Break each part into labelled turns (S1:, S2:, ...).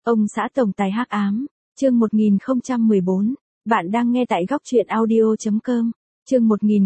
S1: Ông xã tổng tài hắc ám, chương 1014, bạn đang nghe tại góc truyện audio.com, chương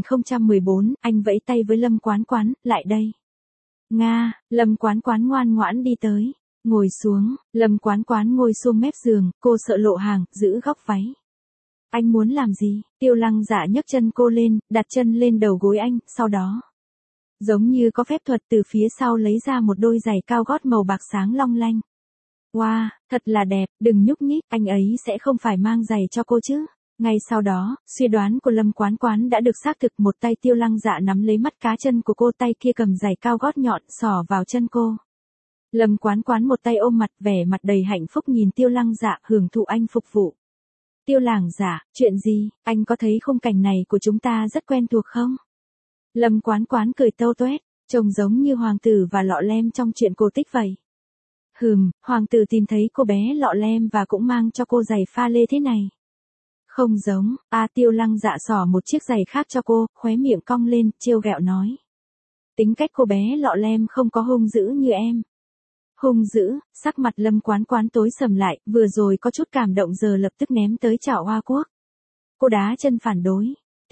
S1: 1014, anh vẫy tay với Lâm Quán Quán, lại đây. Nga, Lâm Quán Quán ngoan ngoãn đi tới, ngồi xuống, Lâm Quán Quán ngồi xuống mép giường, cô sợ lộ hàng, giữ góc váy. Anh muốn làm gì? Tiêu Lăng Dạ nhấc chân cô lên, đặt chân lên đầu gối anh, sau đó giống như có phép thuật từ phía sau lấy ra một đôi giày cao gót màu bạc sáng long lanh. Wow, thật là đẹp, đừng nhúc nhích, anh ấy sẽ không phải mang giày cho cô chứ. Ngay sau đó, suy đoán của Lâm Quán Quán đã được xác thực, một tay Tiêu Lăng Dạ nắm lấy mắt cá chân của cô, tay kia cầm giày cao gót nhọn xỏ vào chân cô. Lâm Quán Quán một tay ôm mặt, vẻ mặt đầy hạnh phúc nhìn Tiêu Lăng Dạ hưởng thụ anh phục vụ. Tiêu Lăng Dạ, chuyện gì, anh có thấy khung cảnh này của chúng ta rất quen thuộc không? Lâm Quán Quán cười tâu tuét, trông giống như hoàng tử và lọ lem trong chuyện cổ tích vậy. Hoàng tử tìm thấy cô bé lọ lem và cũng mang cho cô giày pha lê thế này. Không giống, Tiêu Lăng Dạ xỏ một chiếc giày khác cho cô, khóe miệng cong lên, trêu ghẹo nói. Tính cách cô bé lọ lem không có hung dữ như em. Hung dữ, sắc mặt Lâm Quán Quán tối sầm lại, vừa rồi có chút cảm động giờ lập tức ném tới chảo hoa quốc. Cô đá chân phản đối.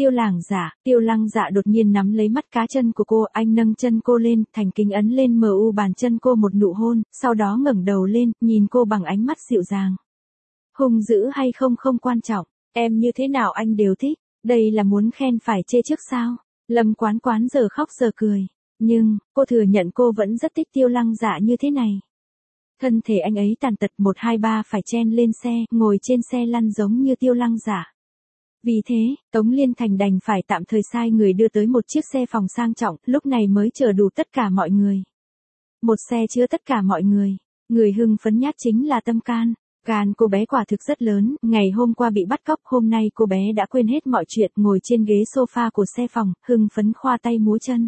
S1: Tiêu Lăng Dạ đột nhiên nắm lấy mắt cá chân của cô, anh nâng chân cô lên, thành kính ấn lên mu bàn chân cô một nụ hôn, sau đó ngẩng đầu lên, nhìn cô bằng ánh mắt dịu dàng. Hung dữ hay không không quan trọng, em như thế nào anh đều thích, đây là muốn khen phải chê trước sao? Lâm Quán Quán giờ khóc giờ cười, nhưng, cô thừa nhận cô vẫn rất thích Tiêu Lăng Dạ như thế này. Thân thể anh ấy tàn tật 1 2 3 phải chen lên xe, ngồi trên xe lăn giống như Tiêu Lăng Dạ. Vì thế, Tống Liên Thành đành phải tạm thời sai người đưa tới một chiếc xe phòng sang trọng, lúc này mới chở đủ tất cả mọi người. Một xe chứa tất cả mọi người. Người hưng phấn nhất chính là Tâm Can. Gan cô bé quả thực rất lớn, ngày hôm qua bị bắt cóc, hôm nay cô bé đã quên hết mọi chuyện, ngồi trên ghế sofa của xe phòng, hưng phấn khoa tay múa chân.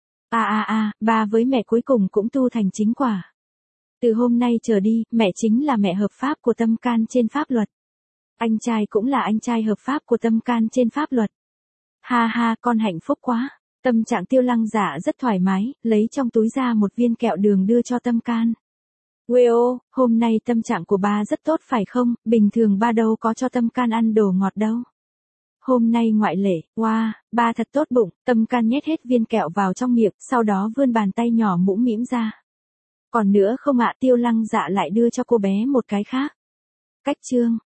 S1: Ba với mẹ cuối cùng cũng tu thành chính quả. Từ hôm nay trở đi, mẹ chính là mẹ hợp pháp của Tâm Can trên pháp luật. Anh trai cũng là anh trai hợp pháp của Tâm Can trên pháp luật. Ha, con hạnh phúc quá. Tâm trạng Tiêu Lăng Dạ rất thoải mái, lấy trong túi ra một viên kẹo đường đưa cho Tâm Can. Wow, hôm nay tâm trạng của ba rất tốt phải không, bình thường ba đâu có cho Tâm Can ăn đồ ngọt đâu. Hôm nay ngoại lệ, wow, ba thật tốt bụng, Tâm Can nhét hết viên kẹo vào trong miệng, sau đó vươn bàn tay nhỏ mũm mĩm ra. Còn nữa không ạ, Tiêu Lăng Dạ lại đưa cho cô bé một cái khác. Cách chương,